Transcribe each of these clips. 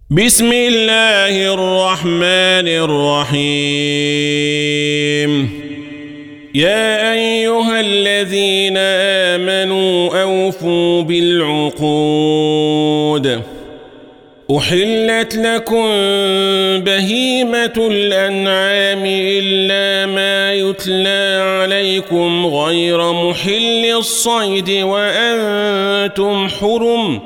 بسم الله الرحمن الرحيم يا أيها الذين آمنوا أوفوا بالعقود أحلت لكم بهيمة الأنعام إلا ما يتلى عليكم غير محل الصيد وأنتم حرم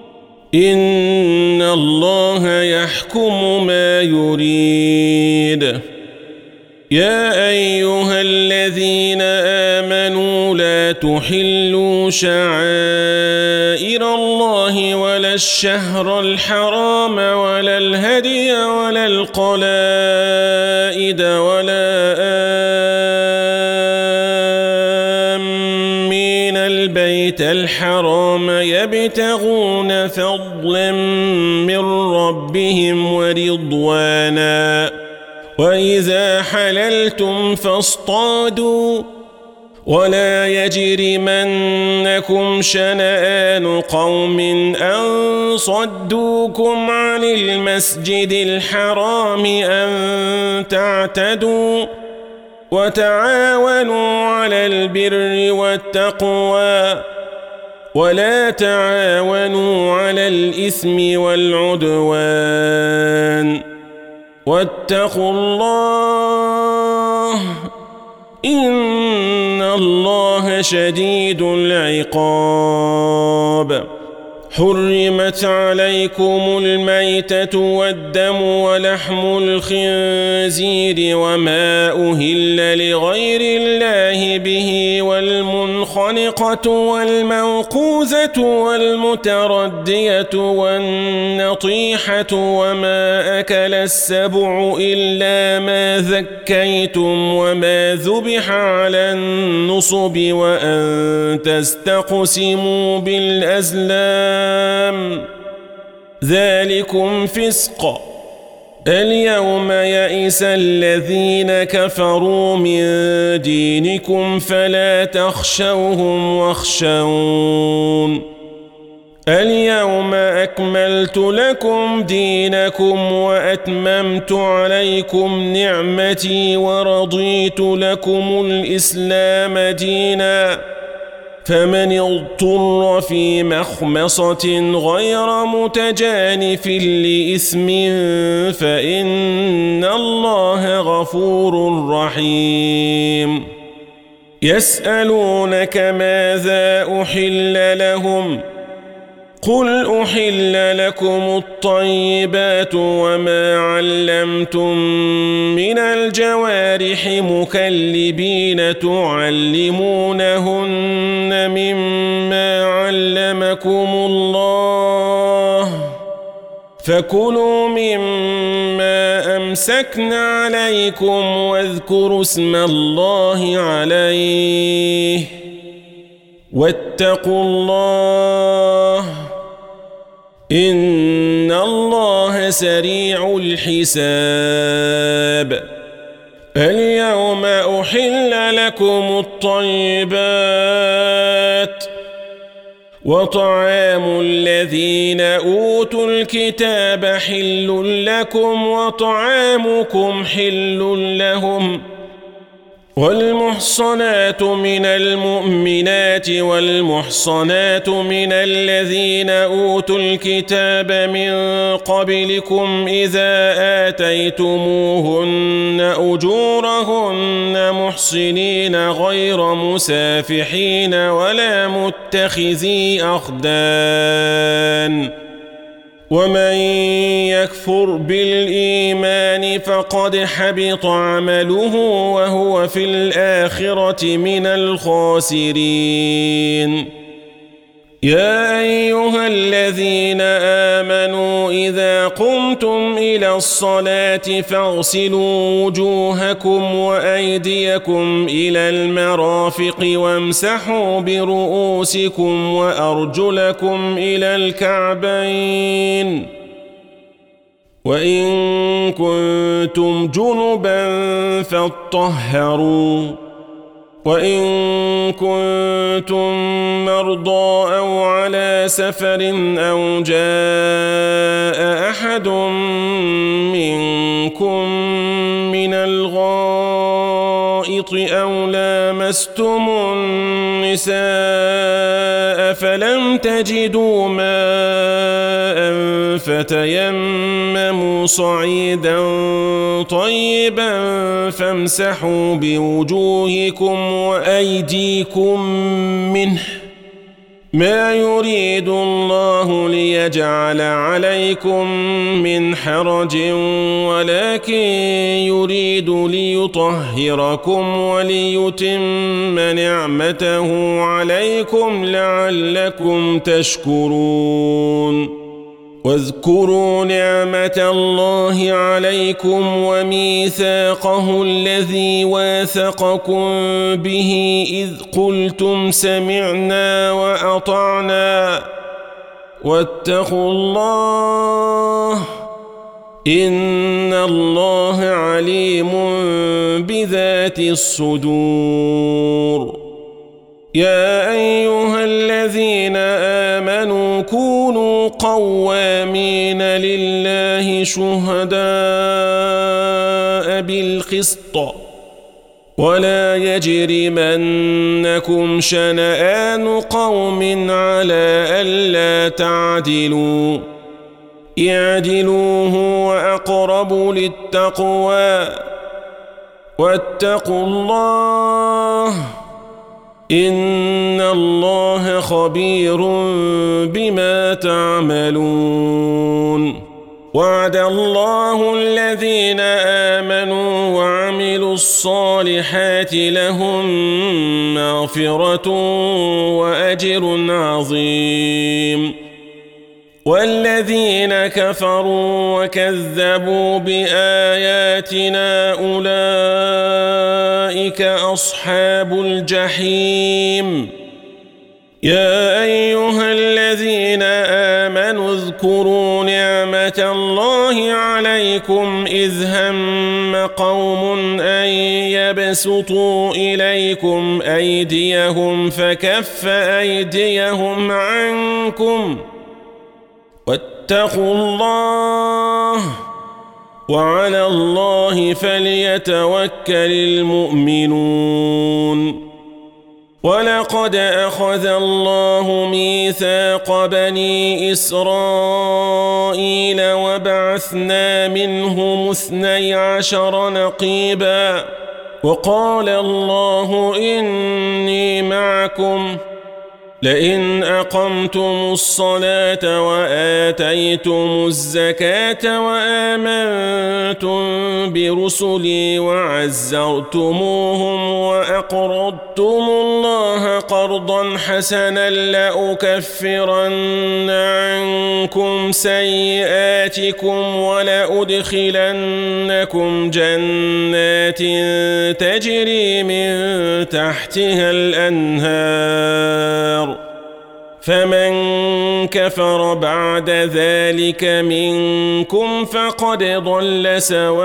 إن الله يحكم ما يريد يا أيها الذين آمنوا لا تحلوا شعائر الله ولا الشهر الحرام ولا الهدي ولا القلائد ولا آمين البيت الحرام يبتغون فضلا من ربهم ورضوانا وإذا حللتم فاصطادوا ولا يجرمنكم شنآن قوم أن صدوكم عن المسجد الحرام أن تعتدوا وتعاونوا على البر والتقوى ولا تعاونوا على الإثم والعدوان واتقوا الله إن الله شديد العقاب حرمت عليكم الميتة والدم ولحم الخنزير وما أهل لغير الله به والمنخنقة والموقوذة والمتردية والنطيحة وما أكل السبع إلا ما ذكيتم وما ذبح على النصب وأن تستقسموا بالأزلام ذلكم فسق اليوم يئس الذين كفروا من دينكم فلا تخشوهم واخشون اليوم أكملت لكم دينكم وأتممت عليكم نعمتي ورضيت لكم الإسلام دينا فمن اضطر في مخمصة غير متجانف لإثم فإن الله غفور رحيم يسألونك ماذا أحل لهم قل أحل لكم الطيبات وما علمتم من الجوارح مكلبين تعلمونهن مما علمكم الله فكلوا مما أمسكن عليكم واذكروا اسم الله عليه واتقوا الله إن الله سريع الحساب اليوم أحل لكم الطيبات وطعام الذين أوتوا الكتاب حل لكم وطعامكم حل لهم والمحصنات من المؤمنات والمحصنات من الذين أوتوا الكتاب من قبلكم إذا آتيتموهن أجورهن محصنين غير مسافحين ولا متخذي أخدان ومن يكفر بالإيمان فقد حبط عمله وهو في الآخرة من الخاسرين يا أيها الذين آمنوا إذا قمتم إلى الصلاة فاغسلوا وجوهكم وأيديكم إلى المرافق وامسحوا برؤوسكم وأرجلكم إلى الكعبين وإن كنتم جنبا فاطهروا وإن كنتم مرضى أو على سفر أو جاء أحد أحد منكم من الغائط أو لامستم النساء فلم تجدوا ماء فتيمموا صعيدا طيبا فامسحوا بوجوهكم وأيديكم منه ما يريد الله ليجعل عليكم من حرج ولكن يريد ليطهركم وليتم نعمته عليكم لعلكم تشكرون واذكروا نعمة الله عليكم وميثاقه الذي واثقكم به إذ قلتم سمعنا وأطعنا واتقوا الله إن الله عليم بذات الصدور يا أيها الذين آمنوا كونوا قوامين لله شهداء بالقسط ولا يجرمنكم شنآن قوم على ألا تعدلوا اعدلوا هو أقرب للتقوى واتقوا الله إن الله خبير بما تعملون وعد الله الذين آمنوا وعملوا الصالحات لهم مغفرة وأجر عظيم والذين كفروا وكذبوا بآياتنا أولئك أصحاب الجحيم يا أيها الذين آمنوا اذكروا نعمة الله عليكم إذ هم قوم أن يبسطوا إليكم أيديهم فكف أيديهم عنكم واتقوا الله وعلى الله فليتوكل المؤمنون ولقد أخذ الله ميثاق بني إسرائيل وبعثنا منهم 12 نقيبا وقال الله إني معكم لئن أقمتم الصلاة وآتيتم الزكاة وآمنتم برسلي وعزرتموهم وأقرضتم الله قرضا حسنا لأكفرن عنكم سيئاتكم ولأدخلنكم جنات تجري من تحتها الأنهار فمن كفر بعد ذلك منكم فقد ضل سواء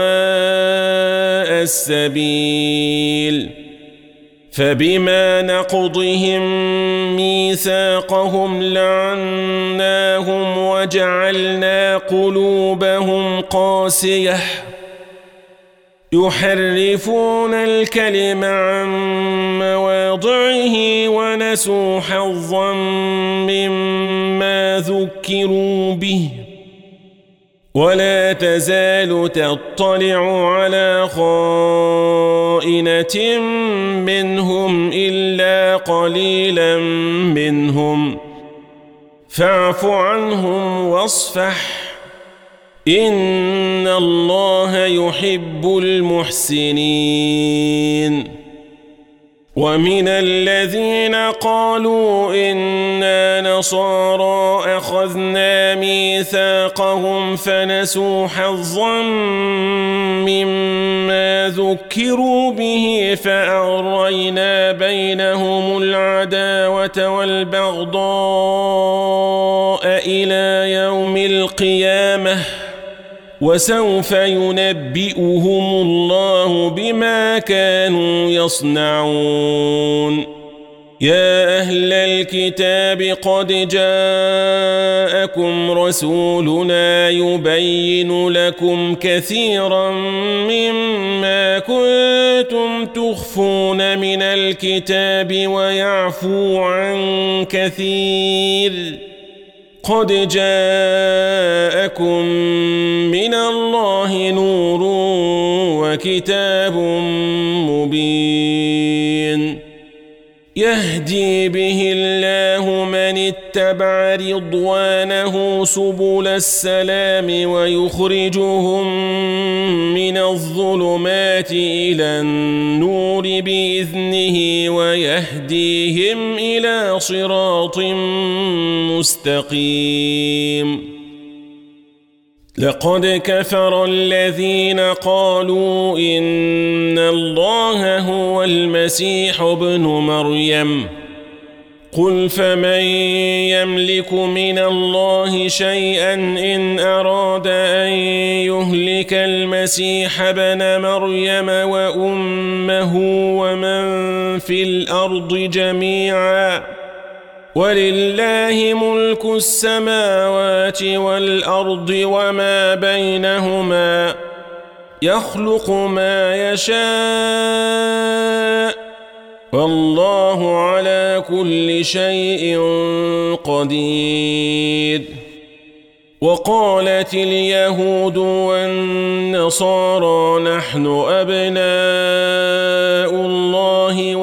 السبيل فبما نقضهم ميثاقهم لعناهم وجعلنا قلوبهم قاسية يحرفون الكلم عن مواضعه ونسوا حظا مما ذكروا به ولا تزال تطلع على خائنة منهم إلا قليلا منهم فاعف عنهم واصفح إن الله يحب المحسنين ومن الذين قالوا إنا نصارى أخذنا ميثاقهم فنسوا حظا مما ذكروا به فأغرينا بينهم العداوة والبغضاء إلى يوم القيامة وسوف ينبئهم الله بما كانوا يصنعون يا أهل الكتاب قد جاءكم رسولنا يبين لكم كثيرا مما كنتم تخفون من الكتاب ويعفو عن كثير قد جاءكم من الله نور وكتاب مبين يهدي به الله من اتبع رضوانه سبل السلام ويخرجهم من الظلمات إلى النور بإذنه ويهديهم إلى صراط مستقيم لقد كفر الذين قالوا إن الله هو المسيح ابن مريم قل فمن يملك من الله شيئا إن أراد أن يهلك المسيح ابن مريم وأمه ومن في الأرض جميعا ولله ملك السماوات والأرض وما بينهما يخلق ما يشاء والله على كل شيء قدير وقالت اليهود والنصارى نحن أبناء الله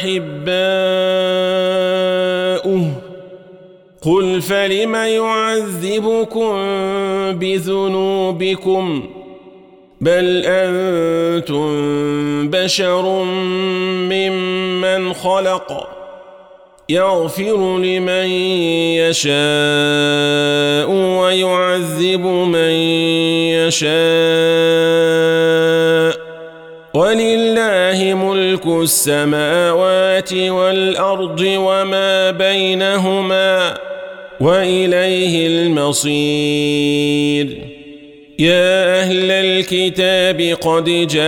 وأحباؤه قل فلم يعذبكم بذنوبكم بل أنتم بشر ممن خلق يغفر لمن يشاء ويعذب من يشاء ولله ملك السماوات والأرض وما بينهما وإليه المصير يا أهل الكتاب قد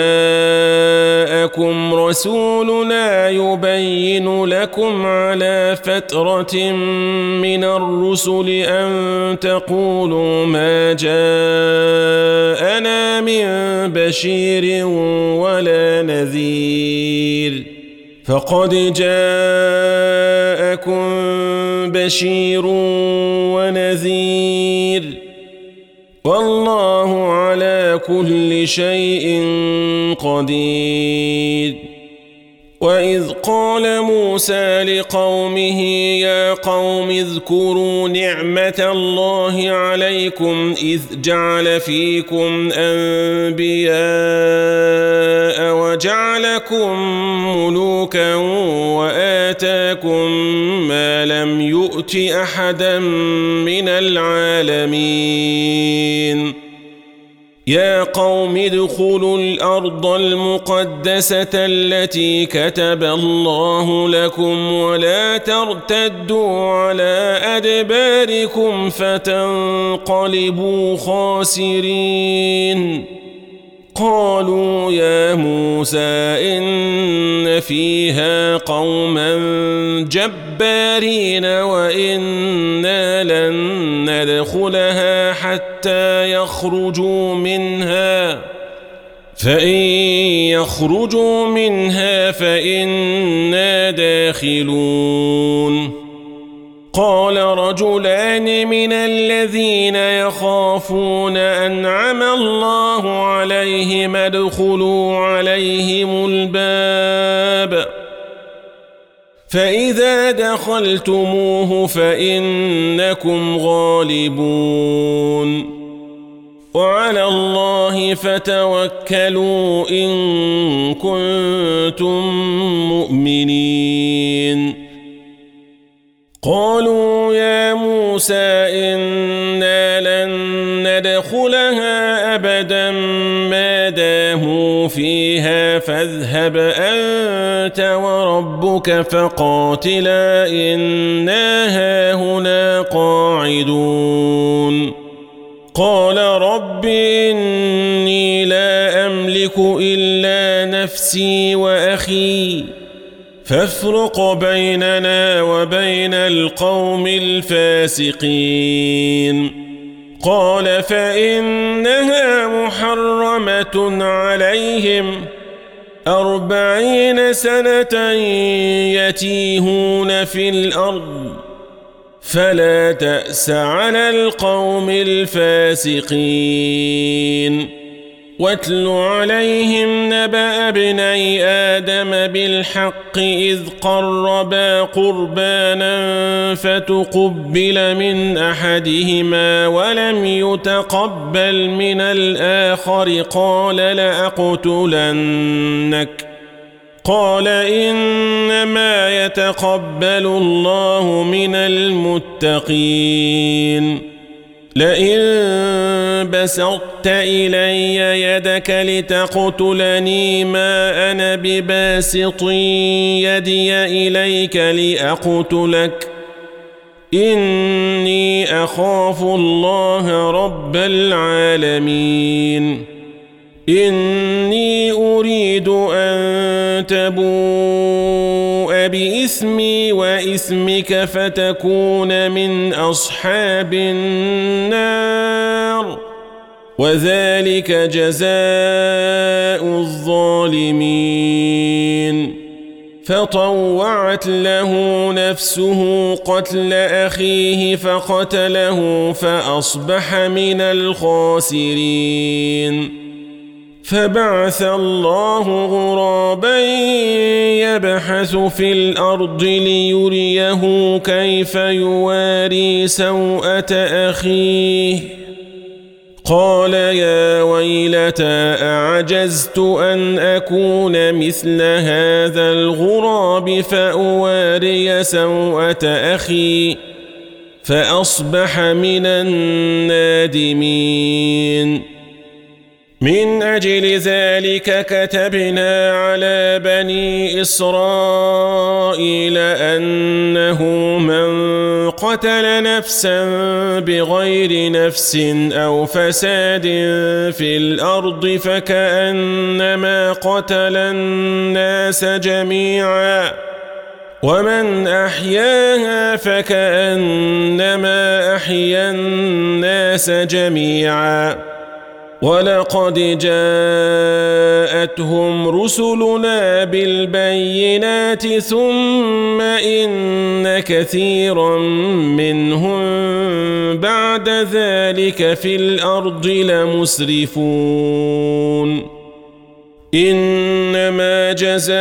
جاءكم رسولنا يبين لكم على فترة من الرسل أن تقولوا ما جاءنا من بشير ولا نذير فقد جاءكم بشير ونذير والله على كل شيء قدير وإذ قال موسى لقومه يا قوم اذكروا نعمة الله عليكم إذ جعل فيكم أنبياء وجعلكم ملوكا وآتاكم ما لم يؤت أحدا من العالمين يا قوم ادخلوا الأرض المقدسة التي كتب الله لكم ولا ترتدوا على أدباركم فتنقلبوا خاسرين قالوا يا موسى إن فيها قوما جبارين وإنا لن ندخلها حتى يخرجوا منها فإن يخرجوا منها فإنا داخلون قال رجلان من الذين يخافون أنعم الله عليهم ادخلوا عليهم الباب فإذا دخلتموه فإنكم غالبون وعلى الله فتوكلوا إن كنتم مؤمنين قالوا يا موسى إنا لن ندخلها أبدا ما داموا فيها فاذهب أنت وربك فقاتلا إنا هاهنا قاعدون قال رب إني لا أملك إلا نفسي وأخي فافرق بيننا وبين القوم الفاسقين قال فإنها محرمة عليهم 40 سنة يتيهون في الأرض فلا تأس على القوم الفاسقين واتل عليهم نبأ ابني آدم بالحق إذ قربا قربانا فتقبل من أحدهما ولم يتقبل من الآخر قال لأقتلنك قال إنما يتقبل الله من المتقين لئن بسطت إلي يدك لتقتلني ما أنا بباسط يدي إليك لأقتلك إني أخاف الله رب العالمين إني أريد أن تبوء بإثمي وإثمك فتكون من أصحاب النار وذلك جزاء الظالمين فطوعت له نفسه قتل أخيه فقتله فأصبح من الخاسرين فبعث الله غرابا يبحث في الأرض ليريه كيف يواري سوءة أخيه قال يا ويلتى أعجزت أن أكون مثل هذا الغراب فأواري سوءة أخي فأصبح من النادمين من أجل ذلك كتبنا على بني إسرائيل أنه من قتل نفسا بغير نفس أو فساد في الأرض فكأنما قتل الناس جميعا ومن أحياها فكأنما أحيا الناس جميعا ولقد جاءتهم رسلنا بالبينات ثم إن كثيرا منهم بعد ذلك في الأرض لمسرفون إنما جزاء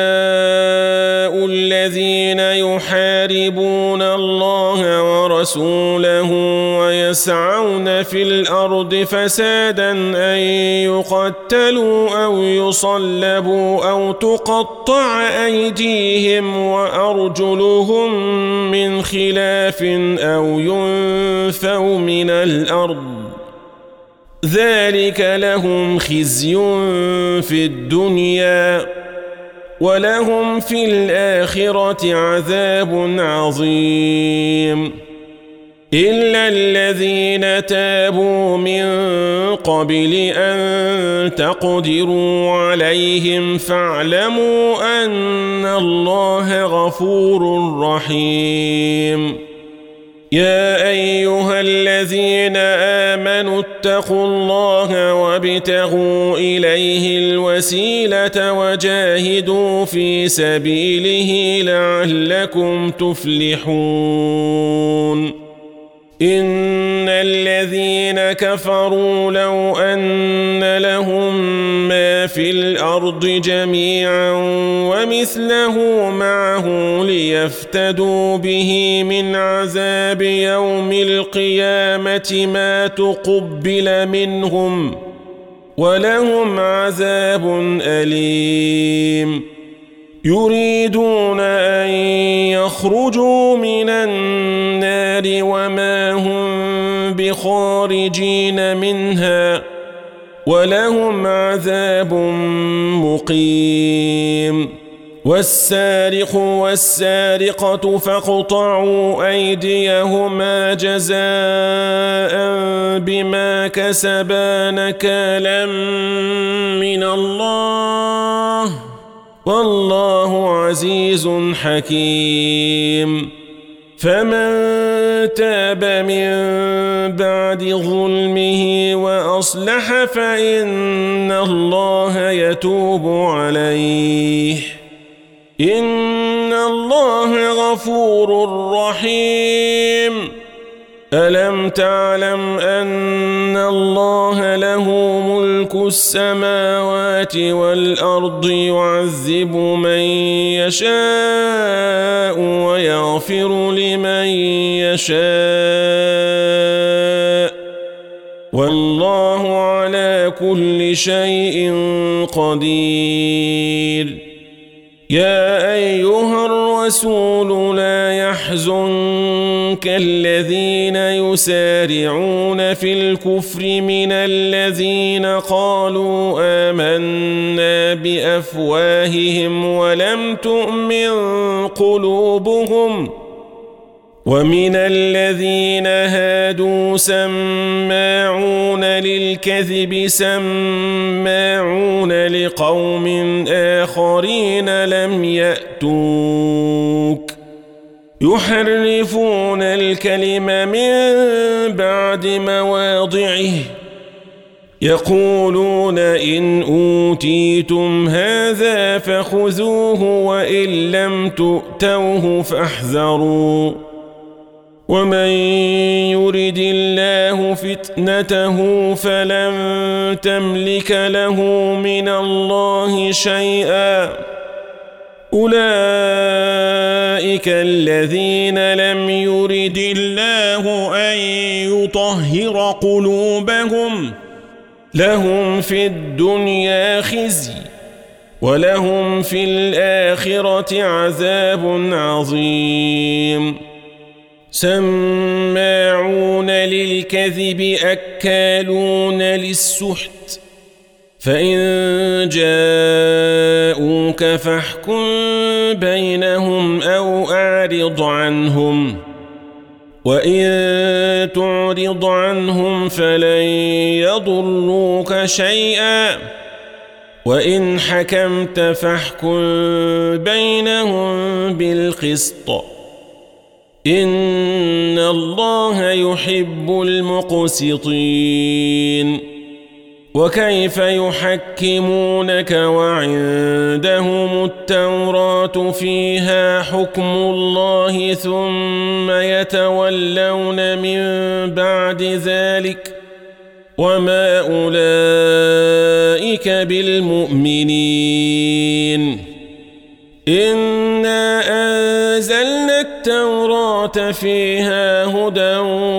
الذين يحاربون الله ورسوله ويسعون في الأرض فسادا أن يقتلوا أو يصلبوا أو تقطع أيديهم وأرجلهم من خلاف أو ينفوا من الأرض ذلك لهم خزي في الدنيا ولهم في الآخرة عذاب عظيم إلا الذين تابوا من قبل أن تقدروا عليهم فاعلموا أن الله غفور رحيم يا أيها الذين آمنوا اتقوا الله وابتغوا إليه الوسيلة وجاهدوا في سبيله لعلكم تفلحون إن الذين كفروا لو أن لهم ما في الأرض جميعا ومثله معه ليفتدوا به من عذاب يوم القيامة ما تقبل منهم ولهم عذاب أليم يريدون أن يخرجوا من النار وما هم بخارجين منها ولهم عذاب مقيم والسارق والسارقة فاقطعوا أيديهما جزاء بما كسبا نكالا من الله والله عزيز حكيم فمن تاب من بعد ظلمه وأصلح فإن الله يتوب عليه إن الله غفور رحيم ألم تعلم أن الله له ملك السماوات والأرض يعذب من يشاء ويغفر لمن يشاء والله على كل شيء قدير يا أيها الرسول لا يحزنك الذين يسارعون في الكفر من الذين قالوا آمنا بأفواههم ولم تؤمن قلوبهم ومن الذين هادوا سماعون للكذب سماعون لقوم آخرين لم يأتوك يحرفون الكلم من بعد مواضعه يقولون إن أوتيتم هذا فخذوه وإن لم تؤتوه فاحذروا ومن يرد الله فتنته فلن تملك له من الله شيئا أولئك الذين لم يرد الله أن يطهر قلوبهم لهم في الدنيا خزي ولهم في الآخرة عذاب عظيم سماعون للكذب أكالون للسحت فإن جاءوك فاحكم بينهم أو أعرض عنهم وإن تعرض عنهم فلن يضروك شيئا وإن حكمت فاحكم بينهم بالقسط إن الله يحب المقسطين وكيف يحكمونك وعندهم التوراة فيها حكم الله ثم يتولون من بعد ذلك وما أولئك بالمؤمنين إنا أنزلنا التوراة فيها هدى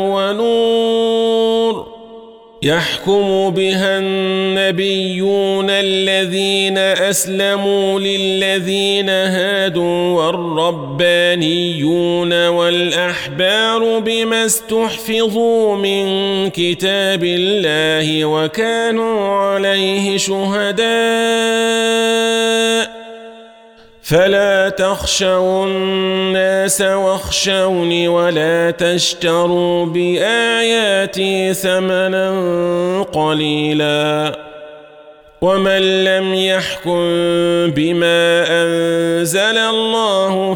ونور يحكم بها النبيون الذين أسلموا للذين هادوا والربانيون والأحبار بما استحفظوا من كتاب الله وكانوا عليه شهداء فلا تخشوا الناس واخشوني ولا تشتروا بآياتي ثمنا قليلا ومن لم يحكم بما أنزل الله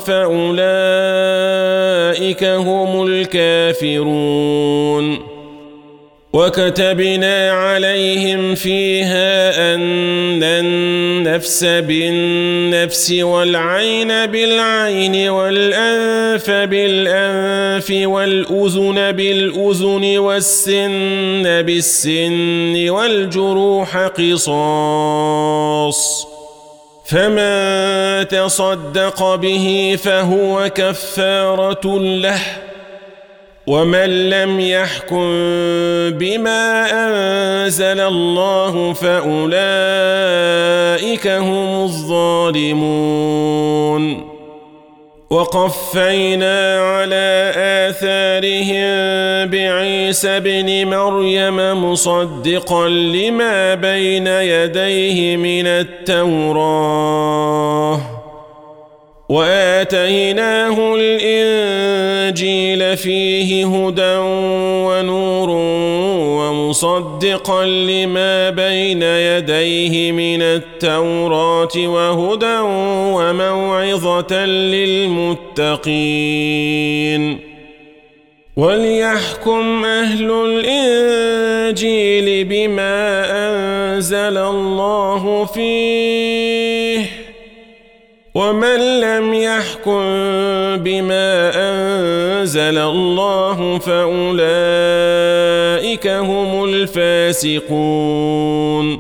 فأولئك هم الكافرون وكتبنا عليهم فيها أن النفس بالنفس والعين بالعين والأنف بالأنف والأذن بالأذن والسن بالسن والجروح قصاص فمن تصدق به فهو كفارة له ومن لم يحكم بما أنزل الله فأولئك هم الظالمون وقفينا على آثارهم بعيسى ابن مريم مصدقا لما بين يديه من التوراة وآتيناه الإنجيل فيه هدى ونور ومصدقا لما بين يديه من التوراة وهدى وموعظة للمتقين وليحكم أهل الإنجيل بما أنزل الله فيه ومن لم يحكم بما أنزل الله فأولئك هم الفاسقون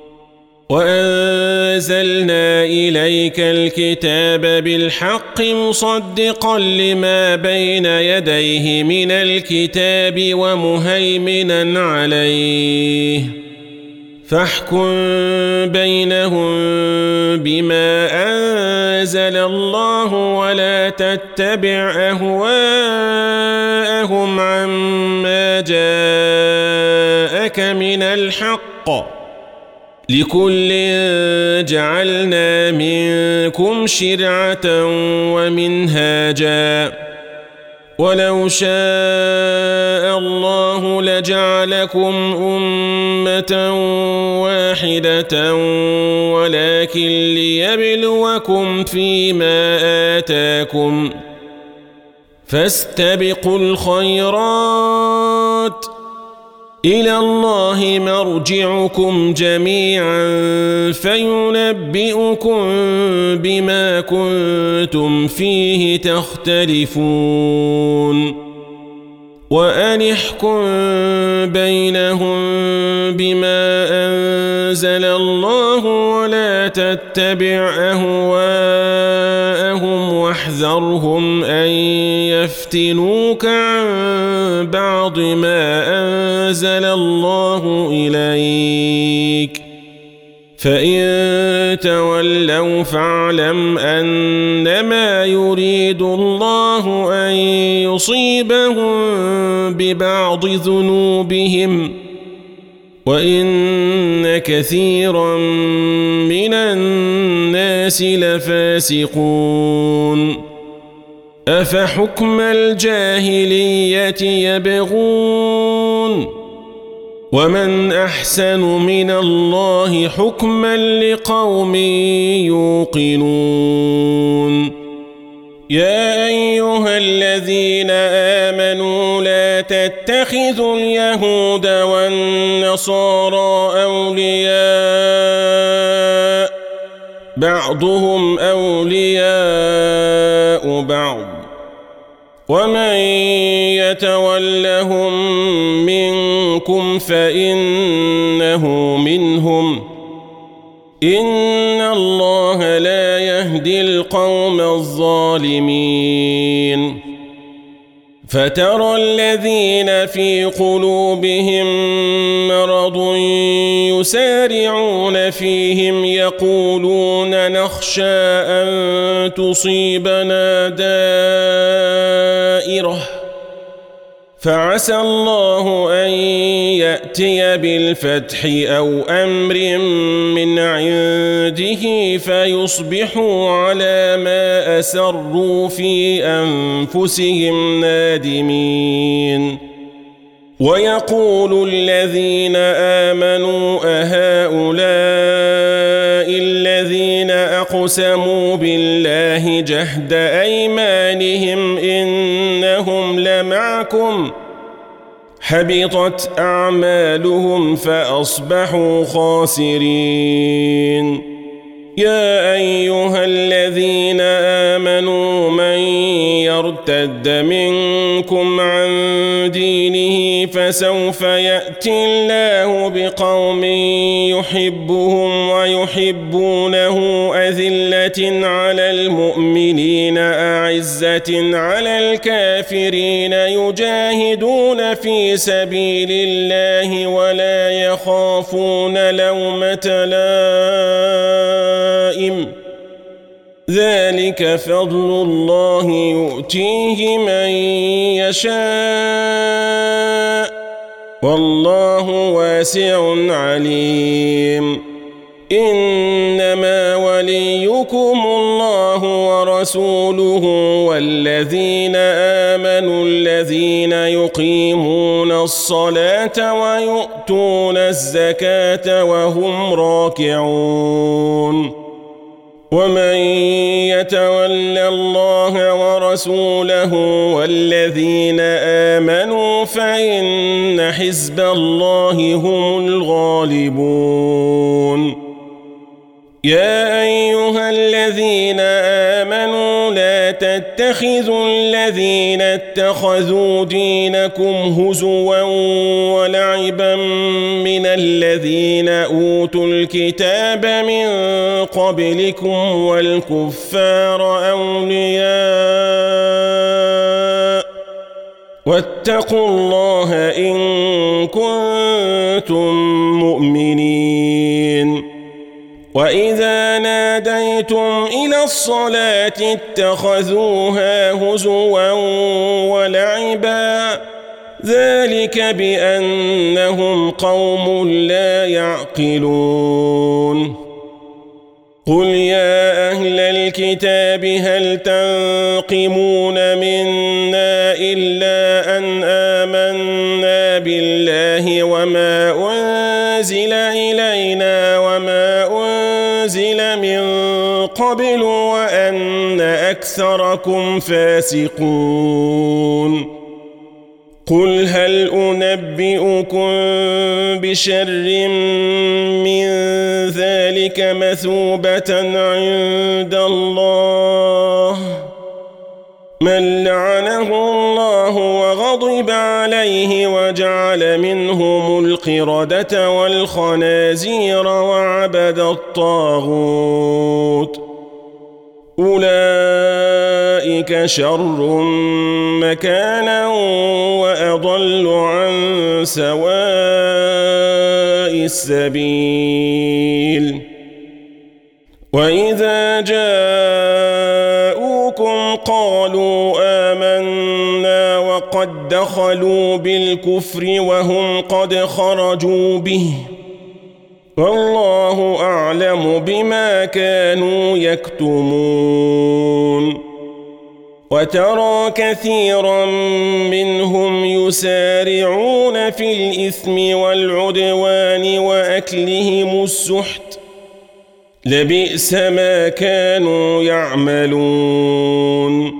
وأنزلنا إليك الكتاب بالحق مصدقا لما بين يديه من الكتاب ومهيمنا عليه فاحكم بينهم بما أنزل الله ولا تتبع أهواءهم عما جاءك من الحق لكل جعلنا منكم شرعة ومنهاجا ولو شاء الله لجعلكم أمة واحدة ولكن ليبلوكم فيما آتاكم فاستبقوا الخيرات إلى الله مرجعكم جميعا فينبئكم بما كنتم فيه تختلفون وأن احكم بينهم بما أنزل الله ولا تتبع أهواءهم واحذرهم أن يفتنوك عن بعض ما أنزل الله إليك فإن تولوا فاعلم أنما يريد الله أن يصيبهم ببعض ذنوبهم وإن كثيرا من الناس لفاسقون أفحكم الجاهلية يبغون ومن أحسن من الله حكما لقوم يوقنون يا أيها الذين آمنوا لا تتخذوا اليهود والنصارى أولياء بعضهم أولياء بعض ومن يتولهم منكم فإنه منهم إن الله لا يهدي القوم الظالمين فترى الذين في قلوبهم مرض يسارعون فيهم يقولون نخشى أن تصيبنا دائرة فعسى الله أن يأتي بالفتح أو أمر من عنده فيصبحوا على ما أسروا في أنفسهم نادمين ويقول الذين آمنوا أهؤلاء الذين أقسموا بالله جهد أيمانهم إنهم لمعكم حبطت أعمالهم فأصبحوا خاسرين يا أيها الذين آمنوا من يرتد منكم عن دينه فسوف يأتي الله بقوم يحبهم ويحبونه أذلة على المؤمنين أعزة على الكافرين يجاهدون في سبيل الله ولا يخافون لومة لائم ذلك فضل الله يؤتيه من يشاء والله واسع عليم إنما وليكم الله ورسوله والذين آمنوا الذين يقيمون الصلاة ويؤتون الزكاة وهم راكعون ومن يتول الله ورسوله والذين آمنوا فإن حزب الله هم الغالبون يا أيها الذين آمنوا لا تتخذوا الذين اتخذوا دينكم هزوا ولعبا من الذين أوتوا الكتاب من قبلكم والكفار أولياء واتقوا الله إن كنتم مؤمنين وإذا ناديتم إلى الصلاة اتخذوها هزوا ولعبا ذلك بأنهم قوم لا يعقلون قل يا أهل الكتاب هل تنقمون منا إلا أن آمنا بالله وما أنزل إلينا وما أنزل من قبل وأن أكثركم فاسقون قل هل أنبئكم بشر من ذلك مثوبة عند الله من لعنه الله وغضب عليه وجعل منهم القردة والخنازير وعبد الطاغوت أولئك شر مكانا وأضل عن سواء السبيل وإذا جاءوكم قالوا آمنا وقد دخلوا بالكفر وهم قد خرجوا به والله أعلم بما كانوا يكتمون وترى كثيرا منهم يسارعون في الإثم والعدوان وأكلهم السحت لبئس ما كانوا يعملون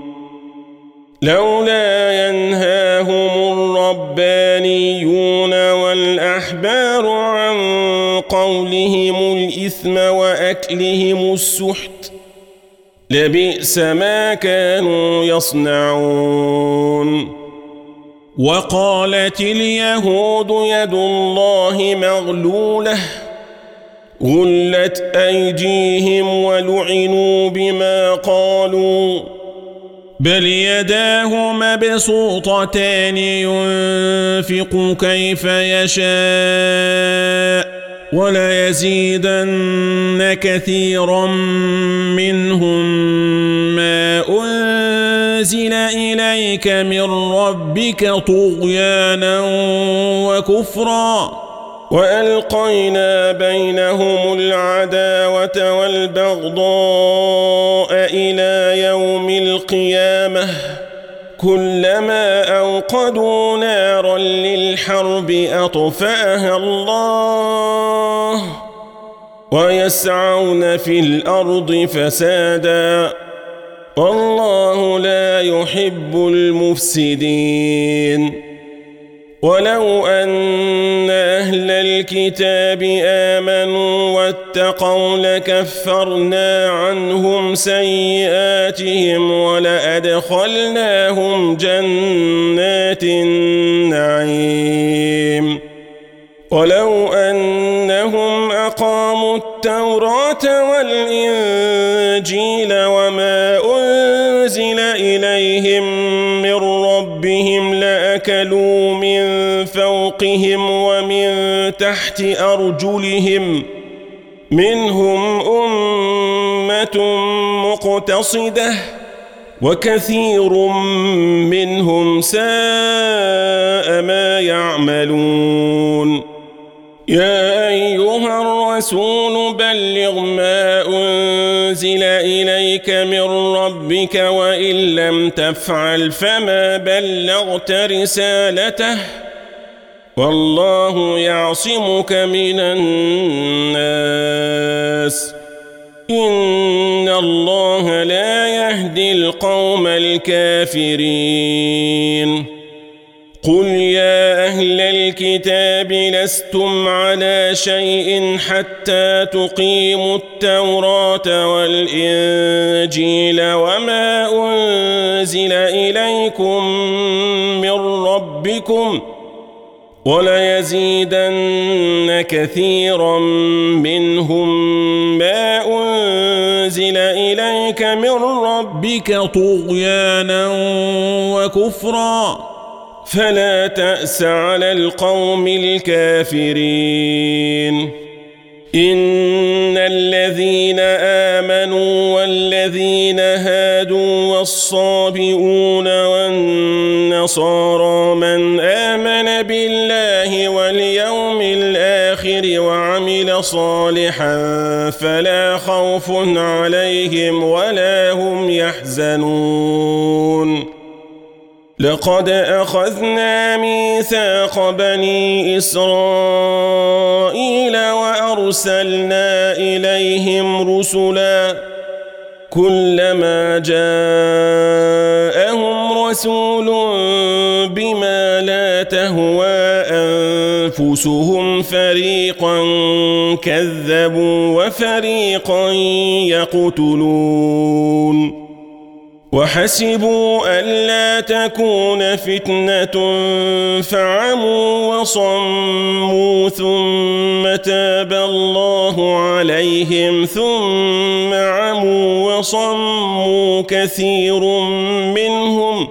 لولا ينهاهم الربانيون والأحبار عن قولهم الإثم وأكلهم السحت لبئس ما كانوا يصنعون وقالت اليهود يد الله مغلولة غلت أيديهم ولعنوا بما قالوا بل يداه مبسوطتان ينفق كيف يشاء وليزيدن كثيرا منهم ما أنزل إليك من ربك طغيانا وكفرا وألقينا بينهم العداوة والبغضاء إلى يوم القيامة كلما أوقدوا نارا للحرب أطفأها الله ويسعون في الأرض فسادا والله لا يحب المفسدين ولو أن أهل الكتاب آمنوا واتقوا لكفرنا عنهم سيئاتهم ولأدخلناهم جنات النعيم ولو أنهم أقاموا التوراة والإنجيل وما أنزل إليهم من ربهم لأكلوا من فوقهم ومن تحت أرجلهم منهم أمة مقتصدة وكثير منهم ساء ما يعملون يا أيها الرسول بلغ ما أنزل إليك من ربك وإن لم تفعل فما بلغت رسالته والله يعصمك من الناس إن الله لا يهدي القوم الكافرين قل يا أهل الكتاب لستم على شيء حتى تقيموا التوراة والإنجيل وما أنزل إليكم من ربكم وليزيدن كثيرا منهم ما أنزل إليك من ربك طغيانا وكفرا فلا تأس على القوم الكافرين إن الذين آمنوا والذين هادوا والصابئون والنصارى من آمن بالله واليوم الآخر وعمل صالحا فلا خوف عليهم ولا هم يحزنون لقد أخذنا ميثاق بني إسرائيل وأرسلنا إليهم رسلا كلما جاءهم رسول بما لا تهوى أنفسهم فريقا كذبوا وفريقا يقتلون وحسبوا ألا تكون فتنة فعموا وصموا ثم تاب الله عليهم ثم عموا وصموا كثير منهم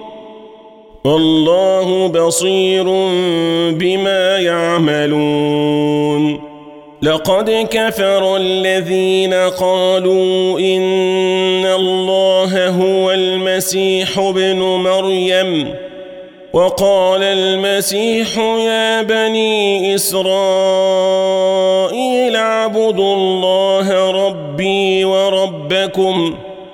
والله بصير بما يعملون لقد كفر الذين قالوا إن الله هو المسيح ابن مريم وقال المسيح يا بني إسرائيل اعبدوا الله ربي وربكم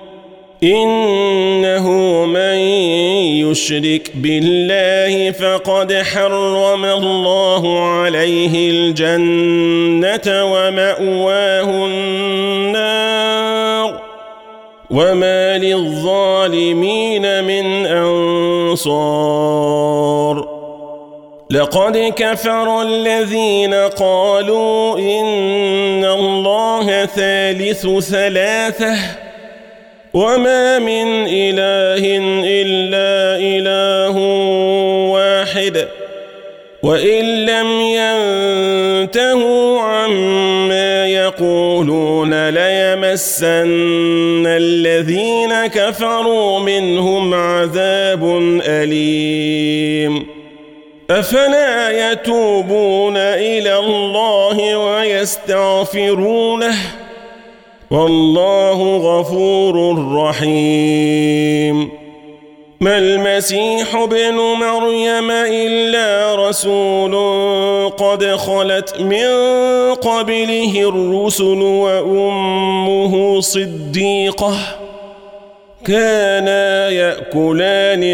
إنه من يشرك بالله فقد حرم الله عليه الجنة ومأواه النار وما للظالمين من أنصار لقد كفر الذين قالوا إن الله ثالث ثلاثة وما من إله إلا إله واحد وإن لم ينتهوا عما يقولون ليمسن الذين كفروا منهم عذاب أليم أفلا يتوبون إلى الله ويستغفرونه والله غفور رحيم ما المسيح ابن مريم إلا رسول قد خلت من قبله الرسل وأمه صديقة كانا يأكلان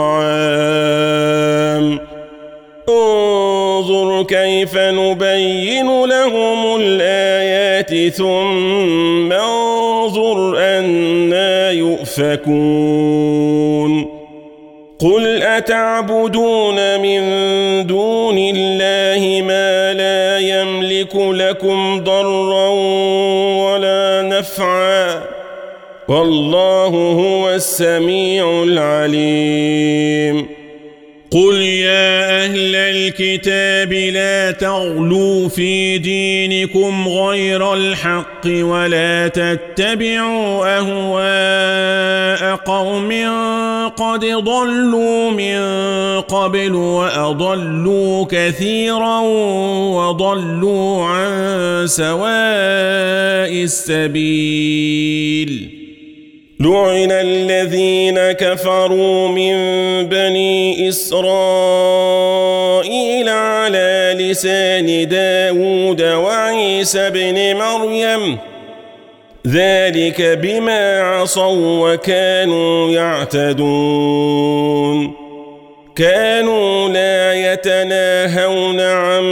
الطعام انظر كيف نبين لهم الآيات ثم انظر أنى يؤفكون قل أتعبدون من دون الله ما لا يملك لكم ضرا ولا نفعا والله هو السميع العليم قل يا أهل الكتاب لا تغلوا في دينكم غير الحق ولا تتبعوا أهواء قوم قد ضلوا من قبل وأضلوا كثيرا وضلوا عن سواء السبيل لعن الذين كفروا من بني إسرائيل على لسان داود وعيسى بن مريم ذلك بما عصوا وكانوا يعتدون كانوا لا يتناهون عن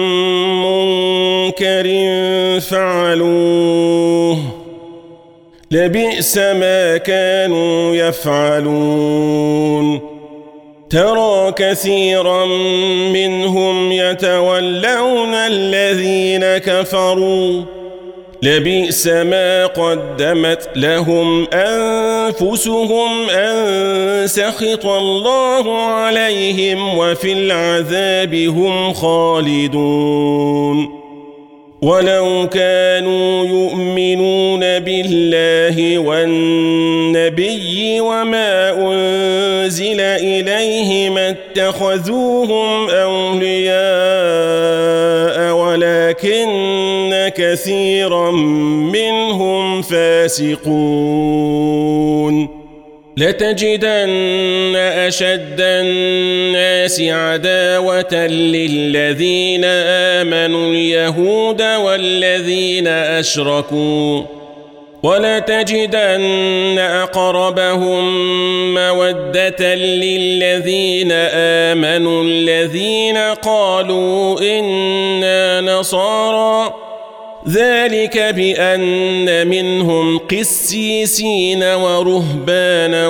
منكر فعلوه لبئس ما كانوا يفعلون ترى كثيرا منهم يتولون الذين كفروا لبئس ما قدمت لهم أنفسهم أن سخط الله عليهم وفي العذاب هم خالدون ولو كانوا يؤمنون بالله والنبي وما أنزل إليه ما اتخذوهم أولياء ولكن كثيرا منهم فاسقون لتجدن أشد الناس عداوة للذين آمنوا اليهود والذين أشركوا ولتجدن أقربهم مودة للذين آمنوا الذين قالوا إنا نصارى ذلك بأن منهم قسيسين ورهبانا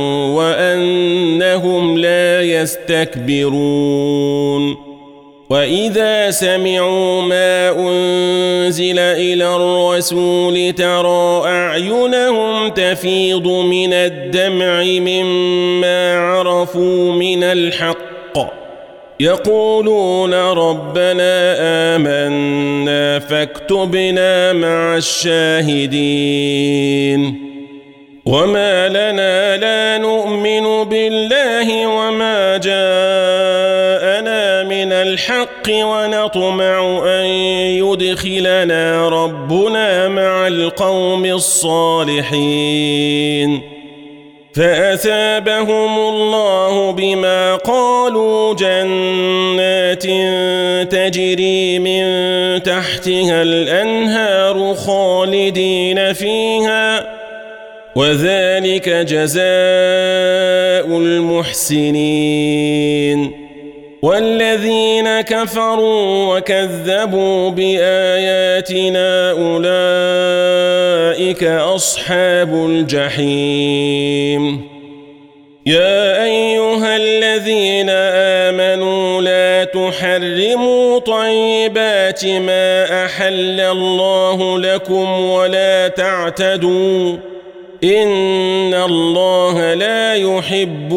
وأنهم لا يستكبرون وإذا سمعوا ما أنزل إلى الرسول ترى أعينهم تفيض من الدمع مما عرفوا من الحق يقولون ربنا آمنا فاكتبنا مع الشاهدين وما لنا لا نؤمن بالله وما جاءنا من الحق ونطمع أن يدخلنا ربنا مع القوم الصالحين فأثابهم الله بما قالوا جنات تجري من تحتها الأنهار خالدين فيها وذلك جزاء المحسنين والذين كفروا وكذبوا بآياتنا أولئك أصحاب الجحيم يا أيها الذين آمنوا لا تحرموا طيبات ما أحل الله لكم ولا تعتدوا إن الله لا يحب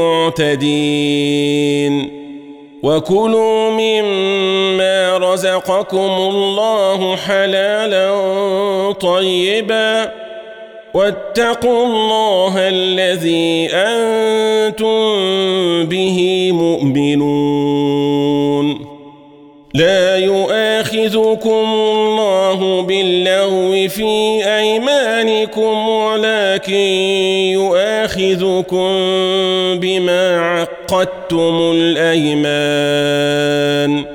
المعتدين وكلوا مما رزقكم الله حلالا طيبا واتقوا الله الذي أنتم به مؤمنون لا يؤاخذكم الله باللغو في أيمانكم ولكن يؤاخذكم بما عقدتم الأيمان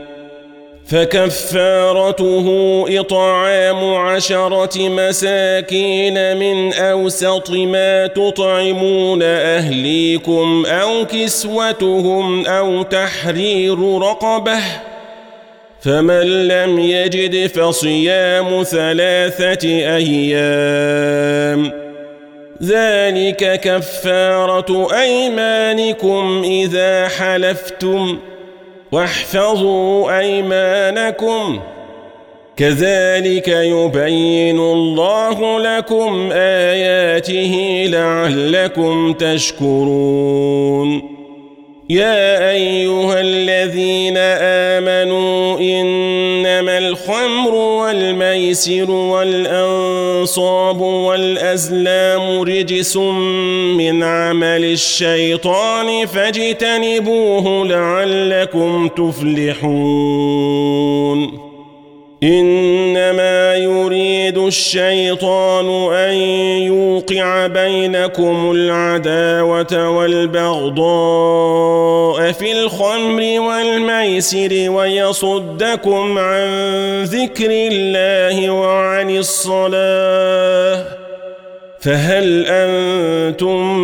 فكفارته إطعام 10 مساكين من أوسط ما تطعمون أهليكم أو كسوتهم أو تحرير رقبة فمن لم يجد فصيام 3 أيام ذلك كفارة أيمانكم إذا حلفتم واحفظوا أيمانكم كذلك يبين الله لكم آياته لعلكم تشكرون يا أيها الذين آمنوا إنما الخمر والميسر والأنصاب والأزلام رجس من عمل الشيطان فاجتنبوه لعلكم تفلحون إنما يريد الشيطان أن يوقع بينكم العداوة والبغضاء في الخمر والميسر ويصدكم عن ذكر الله وعن الصلاة فهل أنتم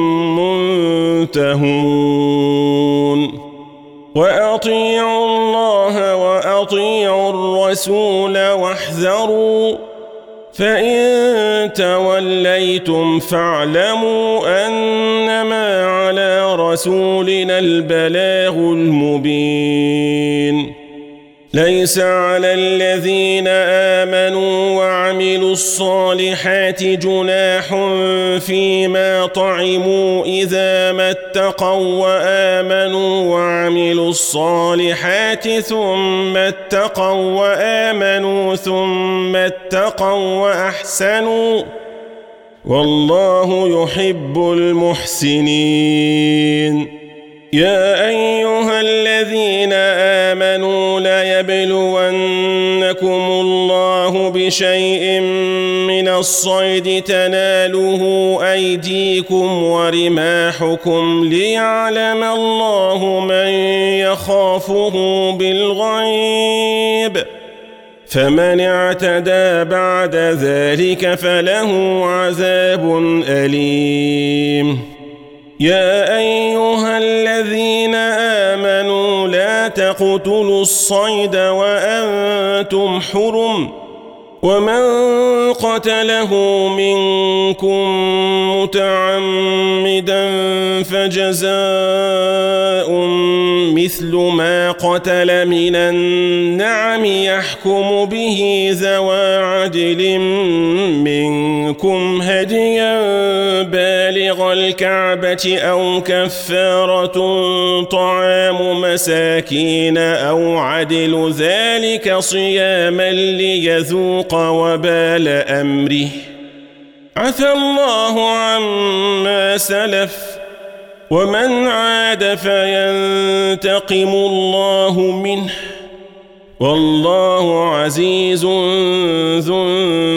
منتهون وأطيعوا الله وأطيعوا الرسول واحذروا فإن توليتم فاعلموا أنما على رسولنا البلاغ المبين ليس على الذين آمنوا وعملوا الصالحات جناح فيما طعموا إذا ما اتقوا وآمنوا وعملوا الصالحات ثم اتقوا وآمنوا ثم اتقوا وأحسنوا والله يحب المحسنين يا أيها الذين آمنوا ليبلونكم الله بشيء من الصيد تناله أيديكم ورماحكم ليعلم الله من يخافه بالغيب فمن اعتدى بعد ذلك فله عذاب أليم يا أيها الذين آمنوا لا تقتلوا الصيد وأنتم حرم ومن قتله منكم متعمدا فجزاء مثل ما قتل من النعم يحكم به ذوى عدل منكم هديا بالغ الكعبة أو كفارة طعام مساكين أو عدل ذلك صياما ليذوق وبال أمره عفى الله عما سلف ومن عاد فينتقم الله منه والله عزيز ذو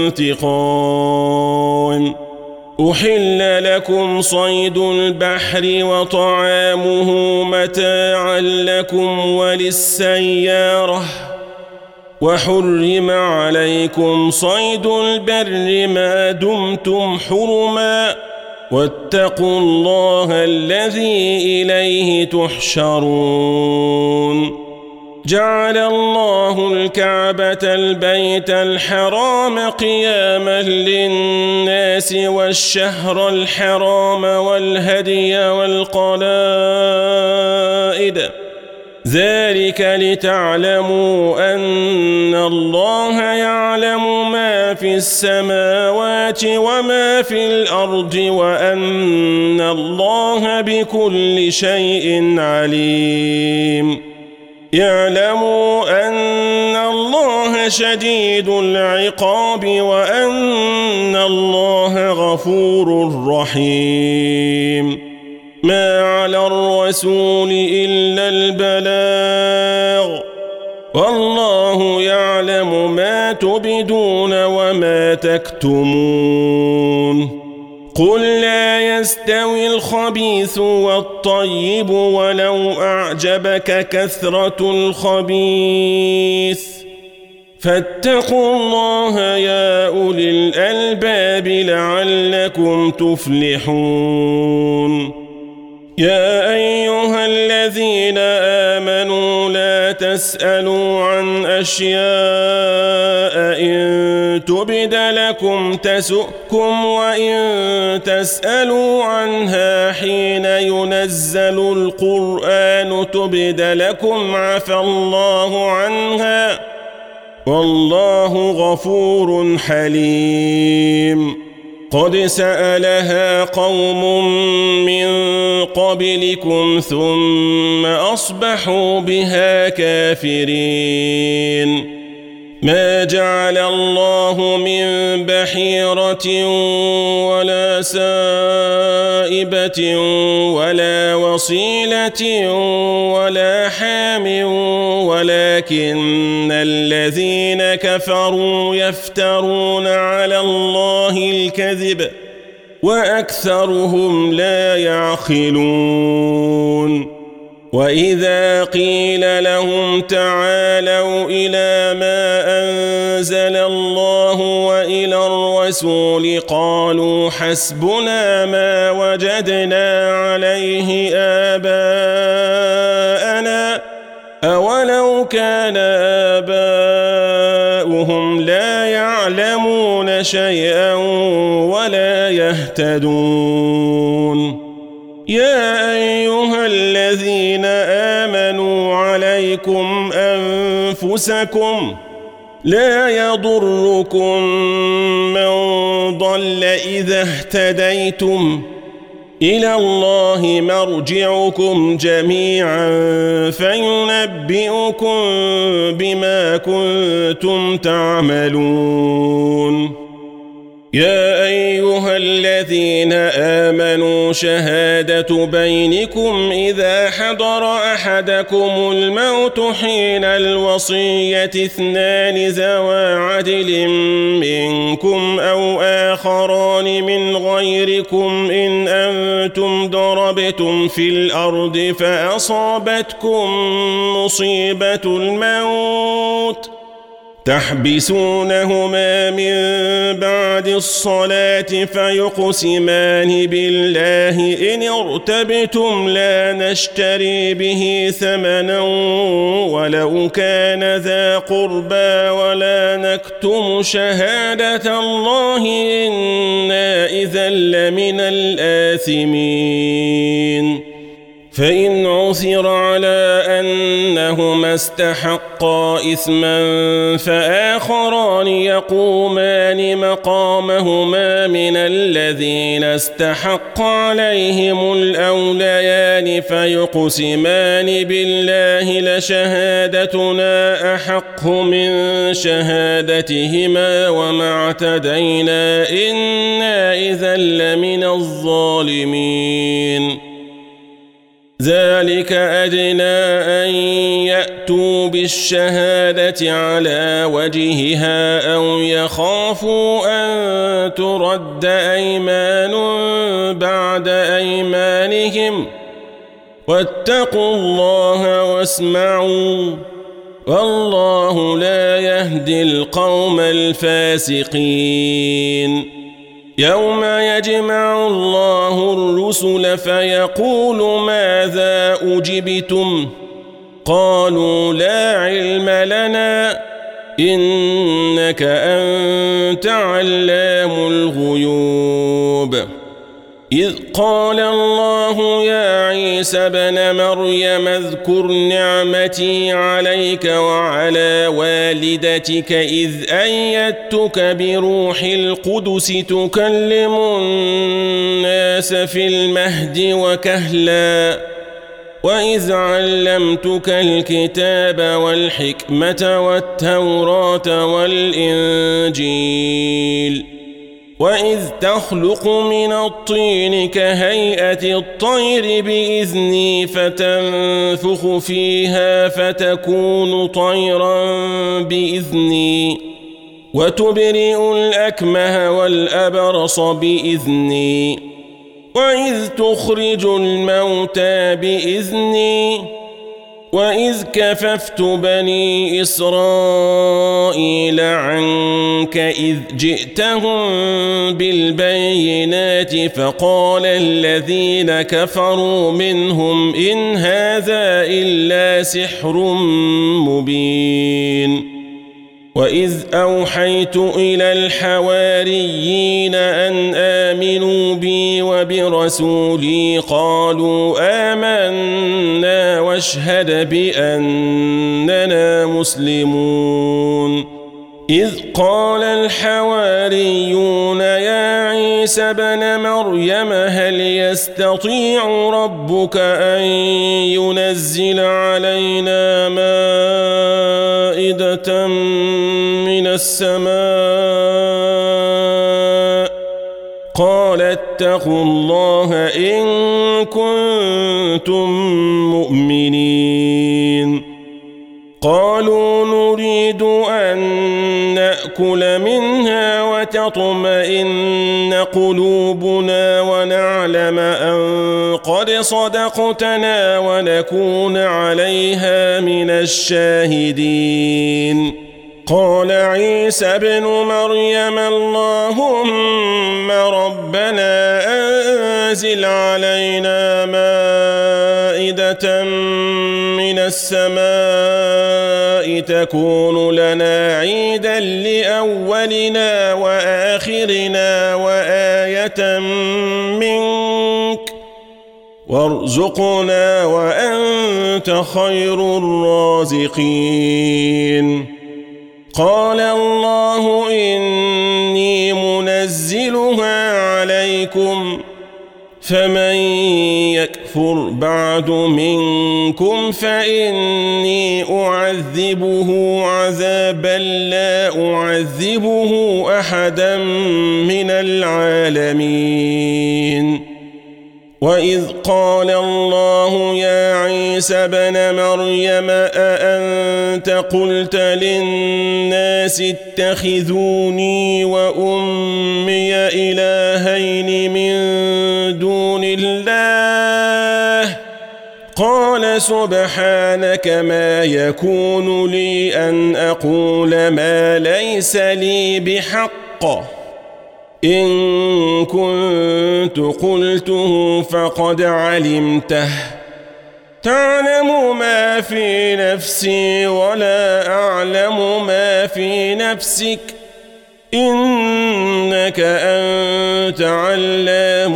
انتقام أحل لكم صيد البحر وطعامه متاعا لكم وللسيارة وحرم عليكم صيد البر ما دمتم حرما واتقوا الله الذي إليه تحشرون جعل الله الكعبة البيت الحرام قياما للناس والشهر الحرام والهدي والقلائد ذلك لتعلموا أن الله يعلم ما في السماوات وما في الأرض وأن الله بكل شيء عليم يعلموا أن الله شديد العقاب وأن الله غفور رحيم ما على الرسول إلا البلاغ والله يعلم ما تبدون وما تكتمون قل لا يستوي الخبيث والطيب ولو أعجبك كثرة الخبيث فاتقوا الله يا أولي الألباب لعلكم تفلحون يا أيها الذين آمنوا لا تسألوا عن أشياء إن تبد لكم تسؤكم وإن تسألوا عنها حين ينزل القرآن تبد لكم عفى الله عنها والله غفور حليم قد سألها قوم من قبلكم ثم أصبحوا بها كافرين ما جعل الله من بحيرة ولا سائبة ولا وصيلة ولا حام ولكن الذين كفروا يفترون على الله الكذب وأكثرهم لا يعقلون وإذا قيل لهم تعالوا إلى ما أنزل الله وإلى الرسول قالوا حسبنا ما وجدنا عليه آباءنا أولو كان آباؤهم لا يعلمون شيئا ولا يهتدون يا أيها الذين آمنوا عليكم أنفسكم لا يضركم من ضل إذا اهتديتم إلى الله مرجعكم جميعا فينبئكم بما كنتم تعملون يا أيها الذين آمنوا شهادة بينكم إذا حضر أحدكم الموت حين الوصية 2 ذوى عدل منكم أو آخران من غيركم إن أنتم ضربتم في الأرض فأصابتكم مصيبة الموت تحبسونهما من بعد الصلاة فيقسمان بالله إن ارتبتم لا نشتري به ثمنا ولو كان ذا قربى ولا نكتم شهادة الله إنا إذا لمن الآثمين فإن عثر على أنهما استحقا إثما فآخران يقومان مقامهما من الذين استحق عليهم الأوليان فيقسمان بالله لشهادتنا أحق من شهادتهما وما اعتدينا إنا إذا لمن الظالمين ذلك أدنى أن يأتوا بالشهادة على وجهها أو يخافوا أن ترد أيمان بعد أيمانهم واتقوا الله واسمعوا والله لا يهدي القوم الفاسقين يوم يجمع الله الرسل فيقول ماذا أجبتم قالوا لا علم لنا إنك أنت علام الغيوب إذ قال الله يا عيسى ابن مريم اذكر نعمتي عليك وعلى والدتك إذ أيدتك بروح القدس تكلم الناس في المهد وكهلا وإذ علمتك الكتاب والحكمة والتوراة والإنجيل وإذ تخلق من الطين كهيئة الطير بإذني فتنفخ فيها فتكون طيرا بإذني وتبرئ الأكمه والأبرص بإذني وإذ تخرج الموتى بإذني وإذ كففت بني إسرائيل عنك إذ جئتهم بالبينات فقال الذين كفروا منهم إن هذا إلا سحر مبين وإذ أوحيت إلى الحواريين أن آمنوا بي وبرسولي قالوا آمنا واشهد بأننا مسلمون إذ قال الحواريون يا عيسى ابن مريم هل يستطيع ربك أن ينزل علينا مائدة من السماء قال اتقوا الله إن كنتم مؤمنين قالوا نريد أن نأكل منها وتطمئن قلوبنا ونعلم أن قد صدقتنا ونكون عليها من الشاهدين. قال عيسى ابن مريم اللهم ربنا أنزل علينا مائدة من السماء تكون لنا عيدا لأولنا وآخرنا وآية منك وارزقنا وأنت خير الرازقين. قال الله إني منزلها عليكم فمن يكفر بعد منكم فإني أعذبه عذابا لا أعذبه أحدا من العالمين. وإذ قال الله يا عيسى ابن مريم أأنت قلت للناس اتخذوني وأمي إلهين من دون الله قال سبحانك ما يكون لي أن أقول ما ليس لي بحق إن كنت قلته فقد علمته تعلم ما في نفسي ولا أعلم ما في نفسك إنك أنت علام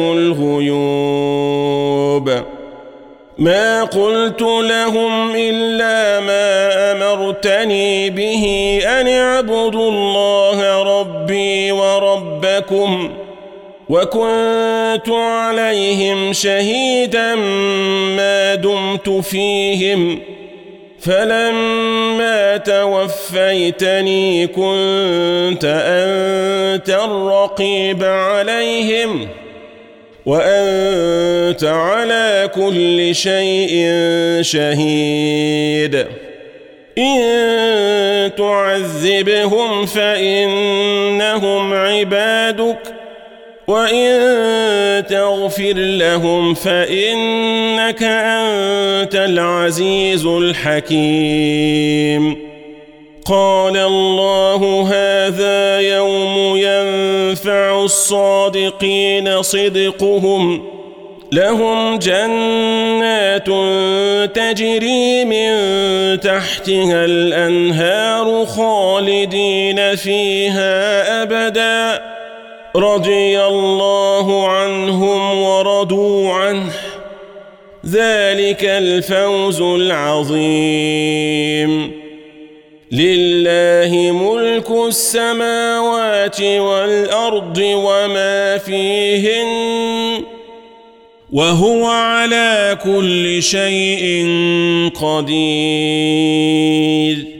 الغيوب. ما قلت لهم إلا ما أمرتني به أن اعبدوا الله ربي وربكم وكنت عليهم شهيدا ما دمت فيهم فلما توفيتني كنت أنت الرقيب عليهم وأنت على كل شيء شهيد. إن تعذبهم فإنهم عبادك وإن تغفر لهم فإنك أنت العزيز الحكيم. قال الله هذا يوم ينفع الصادقين صدقهم لهم جنات تجري من تحتها الأنهار خالدين فيها أبدا رضي الله عنهم ورضوا عنه ذلك الفوز العظيم. لله ملك السماوات والأرض وما فيهن وهو على كل شيء قدير.